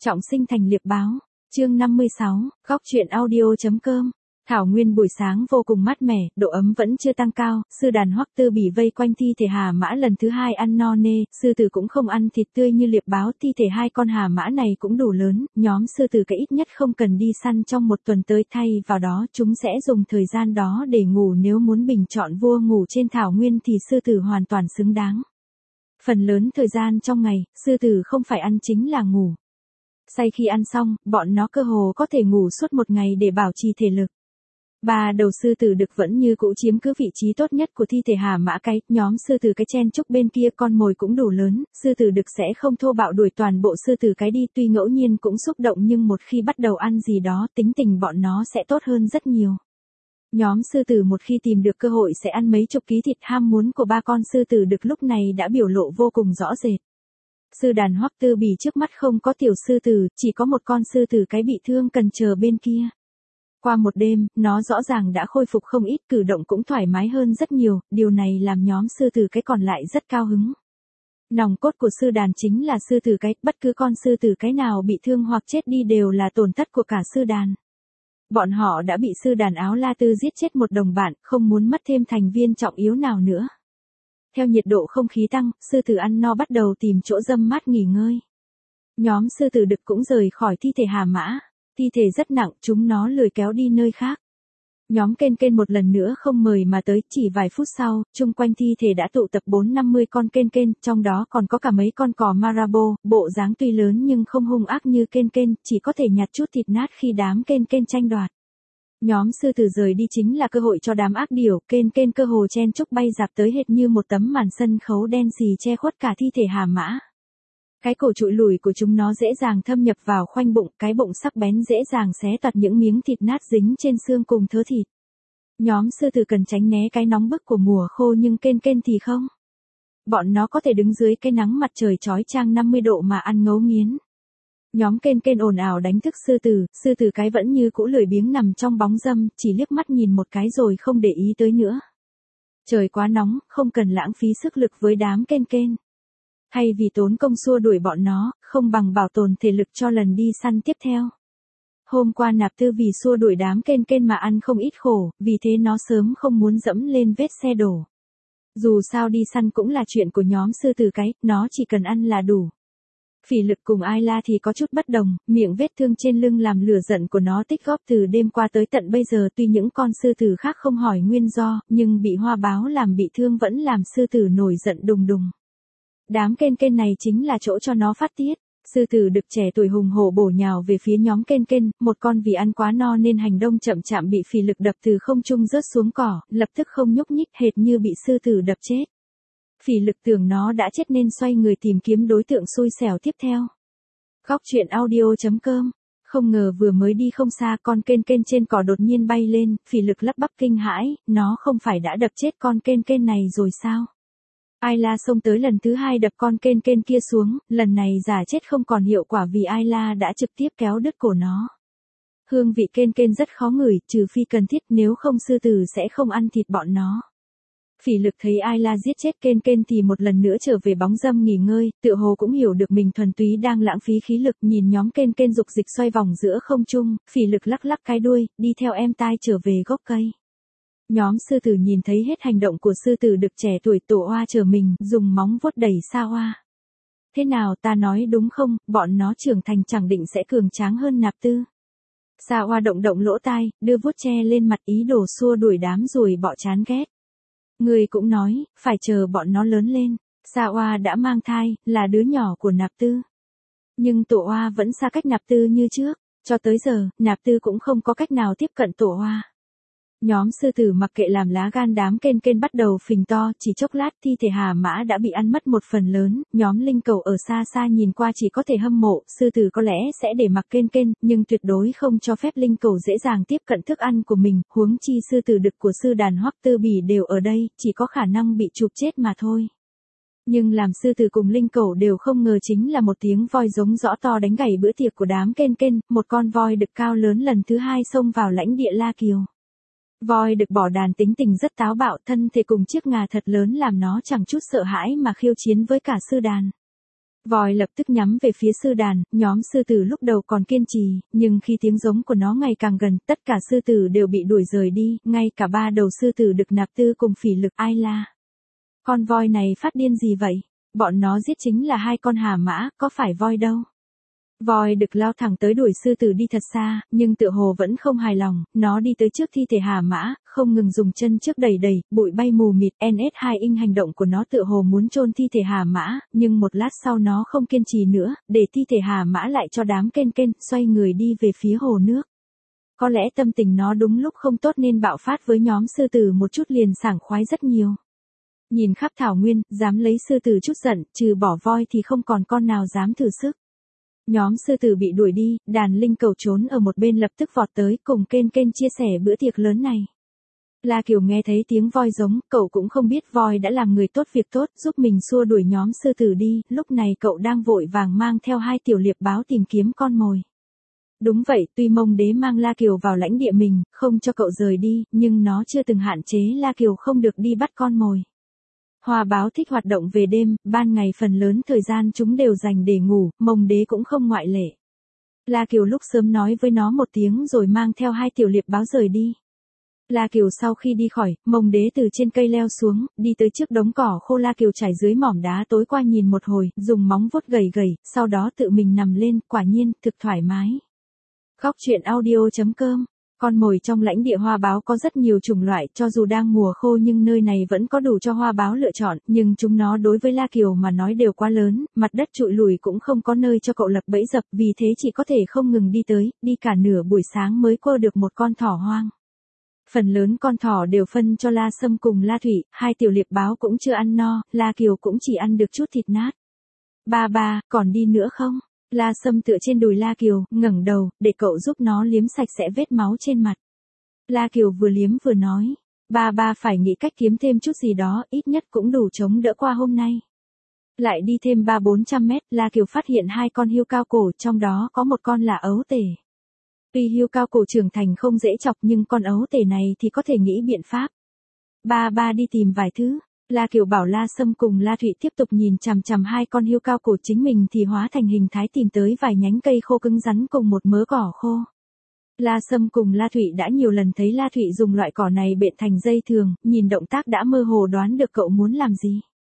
Trọng sinh thành liệp báo. Chương 56, góc truyện audio.com. Thảo nguyên buổi sáng vô cùng mát mẻ, độ ấm vẫn chưa tăng cao, sư đàn Hoắc Tư Bỉ vây quanh thi thể hà mã lần thứ hai ăn no nê, sư tử cũng không ăn thịt tươi như liệp báo, thi thể hai con hà mã này cũng đủ lớn, nhóm sư tử cái ít nhất không cần đi săn trong một tuần tới, thay vào đó chúng sẽ dùng thời gian đó để ngủ, nếu muốn bình chọn vua ngủ trên thảo nguyên thì sư tử hoàn toàn xứng đáng. Phần lớn thời gian trong ngày, sư tử không phải ăn chính là ngủ. Sau khi ăn xong, bọn nó cơ hồ có thể ngủ suốt một ngày để bảo trì thể lực. Ba đầu sư tử đực vẫn như cũ chiếm cứ vị trí tốt nhất của thi thể hà mã cái, nhóm sư tử cái chen chúc bên kia, con mồi cũng đủ lớn, sư tử đực sẽ không thô bạo đuổi toàn bộ sư tử cái đi, tuy ngẫu nhiên cũng xúc động nhưng một khi bắt đầu ăn gì đó, tính tình bọn nó sẽ tốt hơn rất nhiều. Nhóm sư tử một khi tìm được cơ hội sẽ ăn mấy chục ký thịt, ham muốn của ba con sư tử đực lúc này đã biểu lộ vô cùng rõ rệt. Sư đàn Hoắc Tư Bỉ trước mắt không có tiểu sư tử, chỉ có một con sư tử cái bị thương cần chờ bên kia. Qua một đêm, nó rõ ràng đã khôi phục không ít, cử động cũng thoải mái hơn rất nhiều, điều này làm nhóm sư tử cái còn lại rất cao hứng. Nòng cốt của sư đàn chính là sư tử cái, bất cứ con sư tử cái nào bị thương hoặc chết đi đều là tổn thất của cả sư đàn. Bọn họ đã bị sư đàn Áo La Tư giết chết một đồng bạn, không muốn mất thêm thành viên trọng yếu nào nữa. Theo nhiệt độ không khí tăng, sư tử ăn no bắt đầu tìm chỗ râm mát nghỉ ngơi. Nhóm sư tử đực cũng rời khỏi thi thể hà mã. Thi thể rất nặng, chúng nó lười kéo đi nơi khác. Nhóm kên kên một lần nữa không mời mà tới, chỉ vài phút sau, chung quanh thi thể đã tụ tập 4-50 con kên kên, trong đó còn có cả mấy con cò Marabô, bộ dáng tuy lớn nhưng không hung ác như kên kên, chỉ có thể nhặt chút thịt nát khi đám kên kên tranh đoạt. Nhóm sư tử rời đi chính là cơ hội cho đám ác điểu, kên kên cơ hồ chen chúc bay dạp tới hệt như một tấm màn sân khấu đen xì che khuất cả thi thể hà mã. Cái cổ trụi lùi của chúng nó dễ dàng thâm nhập vào khoanh bụng, cái bụng sắc bén dễ dàng xé toạc những miếng thịt nát dính trên xương cùng thớ thịt. Nhóm sư tử cần tránh né cái nóng bức của mùa khô nhưng kên kên thì không. Bọn nó có thể đứng dưới cái nắng mặt trời chói chang 50 độ mà ăn ngấu nghiến. Nhóm kên kên ồn ào đánh thức sư tử cái vẫn như cũ lười biếng nằm trong bóng râm, chỉ liếc mắt nhìn một cái rồi không để ý tới nữa. Trời quá nóng, không cần lãng phí sức lực với đám kên kên. Thay vì tốn công xua đuổi bọn nó, không bằng bảo tồn thể lực cho lần đi săn tiếp theo. Hôm qua Nạp Tư vì xua đuổi đám kên kên mà ăn không ít khổ, vì thế nó sớm không muốn dẫm lên vết xe đổ. Dù sao đi săn cũng là chuyện của nhóm sư tử cái, nó chỉ cần ăn là đủ. Phỉ Lực cùng Ayla thì có chút bất đồng, miệng vết thương trên lưng làm lửa giận của nó tích góp từ đêm qua tới tận bây giờ, tuy những con sư tử khác không hỏi nguyên do, nhưng bị hoa báo làm bị thương vẫn làm sư tử nổi giận đùng đùng. Đám kên kên này chính là chỗ cho nó phát tiết. Sư tử đực trẻ tuổi hùng hổ bổ nhào về phía nhóm kên kên, một con vì ăn quá no nên hành động chậm chạp bị Phỉ Lực đập từ không trung rớt xuống cỏ, lập tức không nhúc nhích, hệt như bị sư tử đập chết. Phỉ Lực tưởng nó đã chết nên xoay người tìm kiếm đối tượng xui xẻo tiếp theo. Góc truyện audio.com. Không ngờ vừa mới đi không xa, con kên kên trên cỏ đột nhiên bay lên, Phỉ Lực lắp bắp kinh hãi, nó không phải đã đập chết con kên kên này rồi sao? Ayla xông tới lần thứ hai đập con kên kên kia xuống, lần này giả chết không còn hiệu quả vì Ayla đã trực tiếp kéo đứt cổ nó. Hương vị kên kên rất khó ngửi, trừ phi cần thiết, nếu không sư tử sẽ không ăn thịt bọn nó. Phỉ Lực thấy Ayla giết chết kên kên thì một lần nữa trở về bóng râm nghỉ ngơi, tựa hồ cũng hiểu được mình thuần túy đang lãng phí khí lực, nhìn nhóm kên kên dục dịch xoay vòng giữa không trung, Phỉ Lực lắc lắc cái đuôi, đi theo em tai trở về gốc cây. Nhóm sư tử nhìn thấy hết hành động của sư tử đực trẻ tuổi, tổ oa trở mình, dùng móng vuốt đẩy Sa Oa. Thế nào, ta nói đúng không, bọn nó trưởng thành chẳng định sẽ cường tráng hơn Nạp Tư. Sa Oa động động lỗ tai, đưa vuốt che lên mặt ý đồ xua đuổi đám ruồi bọ chán ghét. Người cũng nói, phải chờ bọn nó lớn lên. Sa Oa đã mang thai, là đứa nhỏ của Nạp Tư. Nhưng tổ oa vẫn xa cách Nạp Tư như trước, cho tới giờ, Nạp Tư cũng không có cách nào tiếp cận tổ oa. Nhóm sư tử mặc kệ làm lá gan đám kên kên bắt đầu phình to, chỉ chốc lát thi thể hà mã đã bị ăn mất một phần lớn, nhóm linh cầu ở xa xa nhìn qua chỉ có thể hâm mộ, sư tử có lẽ sẽ để mặc kên kên, nhưng tuyệt đối không cho phép linh cầu dễ dàng tiếp cận thức ăn của mình, huống chi sư tử đực của sư đàn Hoắc Tư Bỉ đều ở đây, chỉ có khả năng bị chụp chết mà thôi. Nhưng làm sư tử cùng linh cẩu đều không ngờ chính là một tiếng voi giống rõ to đánh gãy bữa tiệc của đám kên kên, một con voi đực cao lớn lần thứ hai xông vào lãnh địa La Kiều. Voi đực bỏ đàn tính tình rất táo bạo, thân thể cùng chiếc ngà thật lớn làm nó chẳng chút sợ hãi mà khiêu chiến với cả sư đàn. Voi lập tức nhắm về phía sư đàn, nhóm sư tử lúc đầu còn kiên trì, nhưng khi tiếng giống của nó ngày càng gần, tất cả sư tử đều bị đuổi rời đi, ngay cả 3 đầu sư tử Đực Nạp Tư cùng Phỉ Lực Ai La. Con voi này phát điên gì vậy? Bọn nó giết chính là 2 con hà mã, có phải voi đâu. Voi Đực lao thẳng tới đuổi sư tử đi thật xa, nhưng tựa hồ vẫn không hài lòng, nó đi tới trước thi thể hà mã, không ngừng dùng chân trước đẩy đẩy, bụi bay mù mịt. NS2 Inc hành động của nó tựa hồ muốn chôn thi thể hà mã, nhưng một lát sau nó không kiên trì nữa, để thi thể hà mã lại cho đám kên kên, xoay người đi về phía hồ nước. Có lẽ tâm tình nó đúng lúc không tốt nên bạo phát với nhóm sư tử một chút liền sảng khoái rất nhiều. Nhìn khắp thảo nguyên, dám lấy sư tử chút giận, trừ bỏ voi thì không còn con nào dám thử sức. Nhóm sư tử bị đuổi đi, đàn linh cầu trốn ở một bên lập tức vọt tới cùng kên kên chia sẻ bữa tiệc lớn này. La Kiều nghe thấy tiếng voi giống, cậu cũng không biết voi đã làm người tốt việc tốt, giúp mình xua đuổi nhóm sư tử đi, lúc này cậu đang vội vàng mang theo 2 tiểu liệp báo tìm kiếm con mồi. Đúng vậy, tuy Mông Đế mang La Kiều vào lãnh địa mình, không cho cậu rời đi, nhưng nó chưa từng hạn chế La Kiều không được đi bắt con mồi. Hoa báo thích hoạt động về đêm, ban ngày phần lớn thời gian chúng đều dành để ngủ, Mông Đế cũng không ngoại lệ. La Kiều lúc sớm nói với nó một tiếng rồi mang theo 2 tiểu liệp báo rời đi. La Kiều sau khi đi khỏi, Mông Đế từ trên cây leo xuống, đi tới trước đống cỏ khô. La Kiều trải dưới mỏm đá tối qua nhìn một hồi, dùng móng vuốt gầy gầy, sau đó tự mình nằm lên, quả nhiên, thực thoải mái. Góc truyện audio.com. Con mồi trong lãnh địa hoa báo có rất nhiều chủng loại, cho dù đang mùa khô nhưng nơi này vẫn có đủ cho hoa báo lựa chọn, nhưng chúng nó đối với La Kiều mà nói đều quá lớn, mặt đất trụi lùi cũng không có nơi cho cậu lập bẫy dập, vì thế chỉ có thể không ngừng đi tới, đi cả nửa buổi sáng mới quơ được một con thỏ hoang. Phần lớn con thỏ đều phân cho La Sâm cùng La Thủy, 2 tiểu liệp báo cũng chưa ăn no, La Kiều cũng chỉ ăn được chút thịt nát. Ba, còn đi nữa không? La Sâm tựa trên đùi La Kiều, ngẩng đầu, để cậu giúp nó liếm sạch sẽ vết máu trên mặt. La Kiều vừa liếm vừa nói, ba phải nghĩ cách kiếm thêm chút gì đó, ít nhất cũng đủ chống đỡ qua hôm nay. Lại đi thêm 300-400 mét, La Kiều phát hiện 2 con hươu cao cổ, trong đó có một con là ấu tể. Tuy hươu cao cổ trưởng thành không dễ chọc nhưng con ấu tể này thì có thể nghĩ biện pháp. Ba đi tìm vài thứ. La Kiều bảo La Sâm cùng La Thụy tiếp tục nhìn chằm chằm 2 con hươu cao cổ, chính mình thì hóa thành hình thái tìm tới vài nhánh cây khô cứng rắn cùng một mớ cỏ khô. La Sâm cùng La Thụy đã nhiều lần thấy La Thụy dùng loại cỏ này bện thành dây thường, nhìn động tác đã mơ hồ đoán được cậu muốn làm gì.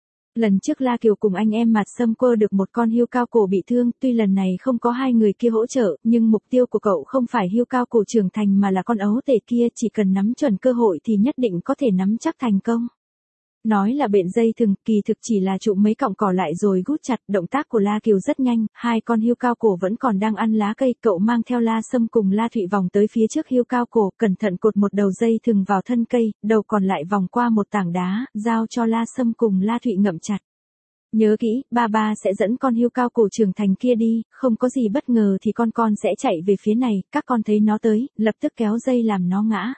Lần trước La Kiều cùng anh em Mạt Sâm quơ được một con hươu cao cổ bị thương, tuy lần này không có 2 người kia hỗ trợ, nhưng mục tiêu của cậu không phải hươu cao cổ trưởng thành mà là con ấu tể kia, chỉ cần nắm chuẩn cơ hội thì nhất định có thể nắm chắc thành công. Nói là bện dây thừng, kỳ thực chỉ là trụ mấy cọng cỏ lại rồi gút chặt, động tác của La Kiều rất nhanh, 2 con hươu cao cổ vẫn còn đang ăn lá cây, cậu mang theo La Sâm cùng La Thụy vòng tới phía trước hươu cao cổ, cẩn thận cột một đầu dây thừng vào thân cây, đầu còn lại vòng qua một tảng đá, giao cho La Sâm cùng La Thụy ngậm chặt. Nhớ kỹ, ba sẽ dẫn con hươu cao cổ trưởng thành kia đi, không có gì bất ngờ thì con sẽ chạy về phía này, các con thấy nó tới, lập tức kéo dây làm nó ngã.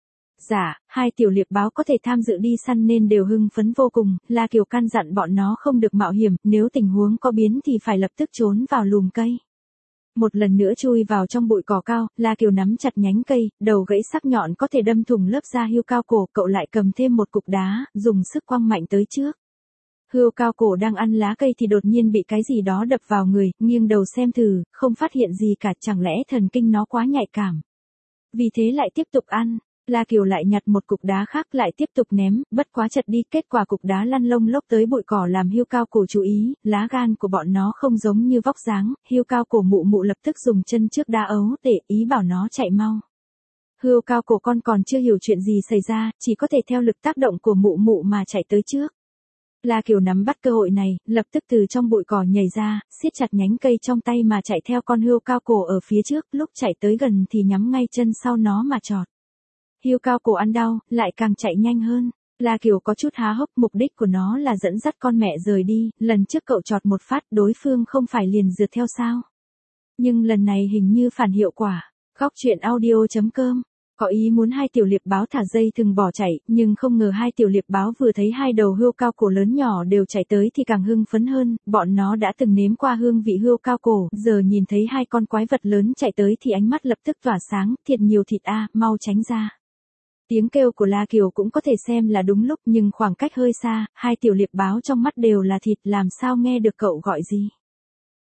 Dạ, 2 tiểu liệp báo có thể tham dự đi săn nên đều hưng phấn vô cùng, La Kiều căn dặn bọn nó không được mạo hiểm, nếu tình huống có biến thì phải lập tức trốn vào lùm cây. Một lần nữa chui vào trong bụi cỏ cao, La Kiều nắm chặt nhánh cây, đầu gãy sắc nhọn có thể đâm thủng lớp da hươu cao cổ, cậu lại cầm thêm một cục đá, dùng sức quăng mạnh tới trước. Hươu cao cổ đang ăn lá cây thì đột nhiên bị cái gì đó đập vào người, nghiêng đầu xem thử, không phát hiện gì cả, chẳng lẽ thần kinh nó quá nhạy cảm. Vì thế lại tiếp tục ăn. La Kiều lại nhặt một cục đá khác lại tiếp tục ném, bất quá chật đi, kết quả cục đá lăn lông lốc tới bụi cỏ làm hươu cao cổ chú ý, lá gan của bọn nó không giống như vóc dáng, hươu cao cổ mụ lập tức dùng chân trước đá ấu tể, ý bảo nó chạy mau. Hươu cao cổ con còn chưa hiểu chuyện gì xảy ra, chỉ có thể theo lực tác động của mụ mà chạy tới trước. La Kiều nắm bắt cơ hội này, lập tức từ trong bụi cỏ nhảy ra, siết chặt nhánh cây trong tay mà chạy theo con hươu cao cổ ở phía trước, lúc chạy tới gần thì nhắm ngay chân sau nó mà chọt. Hươu cao cổ ăn đau, lại càng chạy nhanh hơn. La Kiều có chút há hốc, mục đích của nó là dẫn dắt con mẹ rời đi, lần trước cậu chọt một phát đối phương không phải liền rượt theo sao. Nhưng lần này hình như phản hiệu quả. Góc truyện audio.com. Có ý muốn 2 tiểu liệp báo thả dây thừng bỏ chạy, nhưng không ngờ 2 tiểu liệp báo vừa thấy 2 đầu hươu cao cổ lớn nhỏ đều chạy tới thì càng hưng phấn hơn, bọn nó đã từng nếm qua hương vị hươu cao cổ, giờ nhìn thấy 2 con quái vật lớn chạy tới thì ánh mắt lập tức tỏa sáng, thiệt nhiều thịt a, mau tránh ra. Tiếng kêu của La Kiều cũng có thể xem là đúng lúc nhưng khoảng cách hơi xa, 2 tiểu liệp báo trong mắt đều là thịt, làm sao nghe được cậu gọi gì.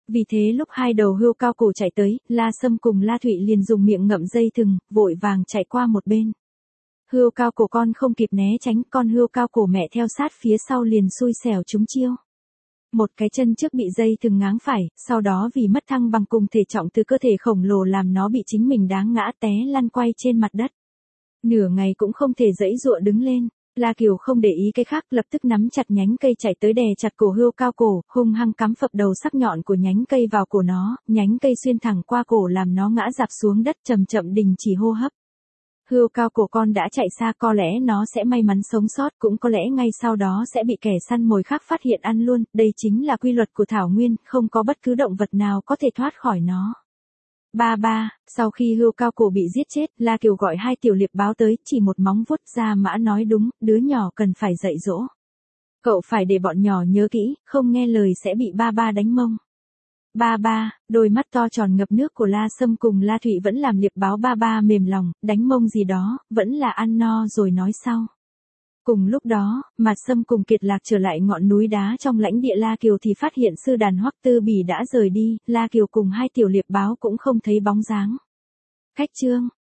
Vì thế lúc hai đầu hươu cao cổ chạy tới, La Sâm cùng La Thụy liền dùng miệng ngậm dây thừng, vội vàng chạy qua một bên. Hươu cao cổ con không kịp né tránh, con hươu cao cổ mẹ theo sát phía sau liền xui xẻo trúng chiêu. Một cái chân trước bị dây thừng ngáng phải, sau đó vì mất thăng bằng cùng thể trọng từ cơ thể khổng lồ làm nó bị chính mình đá ngã té lăn quay trên mặt đất. Nửa ngày cũng không thể giãy giụa đứng lên. La Kiều không để ý cái khác, lập tức nắm chặt nhánh cây chạy tới đè chặt cổ hươu cao cổ, hung hăng cắm phập đầu sắc nhọn của nhánh cây vào cổ nó, nhánh cây xuyên thẳng qua cổ làm nó ngã rạp xuống đất, chậm chậm đình chỉ hô hấp. Hươu cao cổ con đã chạy xa, có lẽ nó sẽ may mắn sống sót, cũng có lẽ ngay sau đó sẽ bị kẻ săn mồi khác phát hiện ăn luôn, đây chính là quy luật của thảo nguyên, không có bất cứ động vật nào có thể thoát khỏi nó. Ba ba, sau khi hươu cao cổ bị giết chết, La Kiều gọi hai tiểu liệp báo tới, chỉ một móng vuốt ra mã nói đúng, đứa nhỏ cần phải dạy dỗ. Cậu phải để bọn nhỏ nhớ kỹ, không nghe lời sẽ bị ba ba đánh mông. Ba ba, đôi mắt to tròn ngập nước của La Sâm cùng La Thụy vẫn làm liệp báo ba ba mềm lòng, đánh mông gì đó, vẫn là ăn no rồi nói sau. Cùng lúc đó, Mạt Sâm cùng Kiệt Lạc trở lại ngọn núi đá trong lãnh địa La Kiều thì phát hiện sư đàn Hoắc Tư Bỉ đã rời đi, La Kiều cùng hai tiểu liệp báo cũng không thấy bóng dáng. Khách chương